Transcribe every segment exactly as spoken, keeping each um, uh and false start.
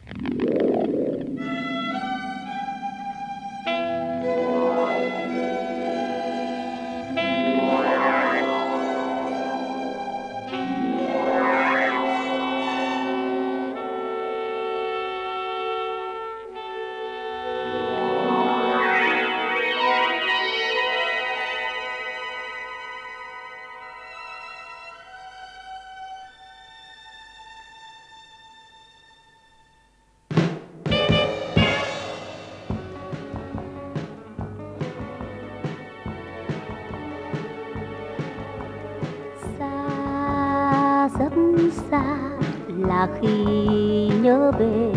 Rất xa là khi nhớ về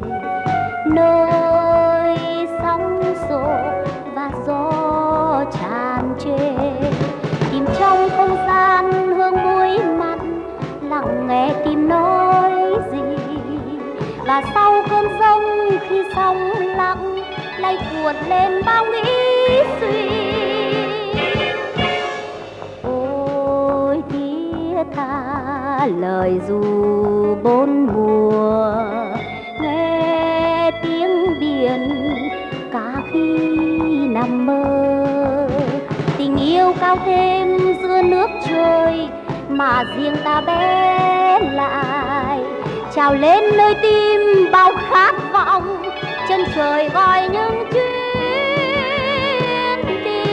nơi sóng xô và gió tràn trề, tìm trong không gian hương muối mặn, lặng nghe tim nói gì. Và sau cơn giông khi sóng lặng lại cuộn lên bao nghĩ suy. Ôi thiết tha lời ru bốn mùa, nghe tiếng biển cả khi nằm mơ. Tình yêu cao thêm giữa nước trời mà riêng ta bé lại, trào lên nơi tim bao khát vọng, chân trời gọi những chuyến đi.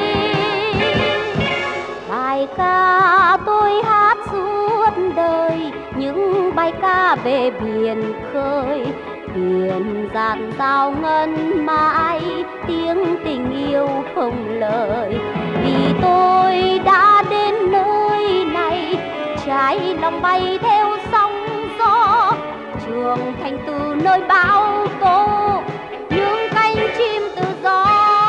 Bài ca tôi hát suốt đời, những bài ca về biển khơi. Biển dạt dào ngân mãi tiếng tình yêu không lời. Vì tôi đã đến nơi này, trái lòng bay theo sóng gió, trưởng thành từ nơi bão tố, những cánh chim tự do.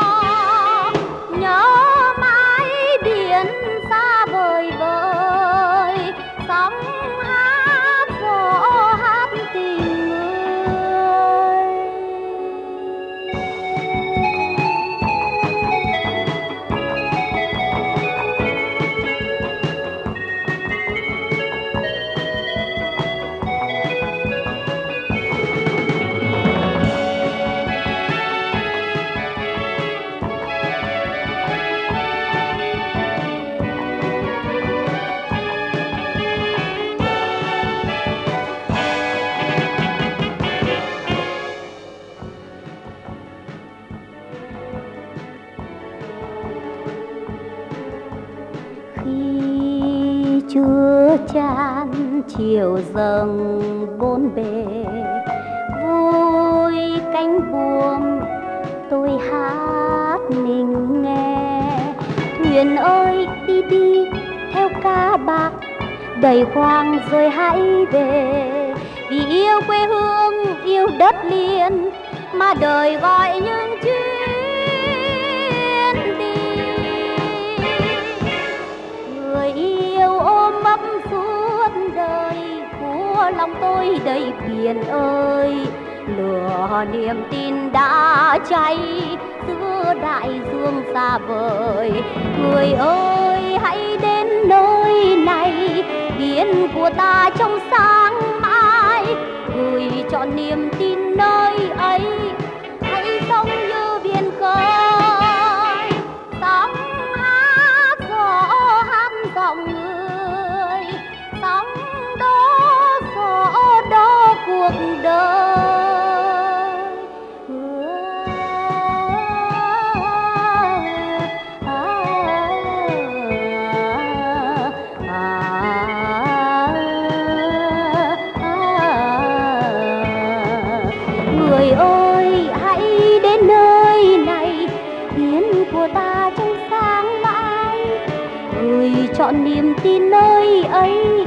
Nhớ mãi biển xa vời vời, sóng hát gió hát tình người. Chúa chan chiều dâng bốn bề, vui cánh buồm tôi hát mình nghe. Thuyền ơi đi đi theo cá bạc, đầy khoang rồi hãy về. Vì yêu quê hương yêu đất liền mà đời gọi những chuyến đi. Người yêu ôm ấp suốt đời, của lòng tôi đầy biển ơi. Lửa niềm tin đã cháy giữa đại dương xa vời. Người ơi hãy đến nơi này, biển của ta trong sáng mãi. Gửi trọn niềm tin nơi ấy, hãy sống như biển khơi. Sóng hát gió hát giọng người, sóng đó gió đó cuộc đời. Người ơi hãy đến nơi này, biển của ta trong sáng mãi. Gửi trọn niềm tin nơi ấy,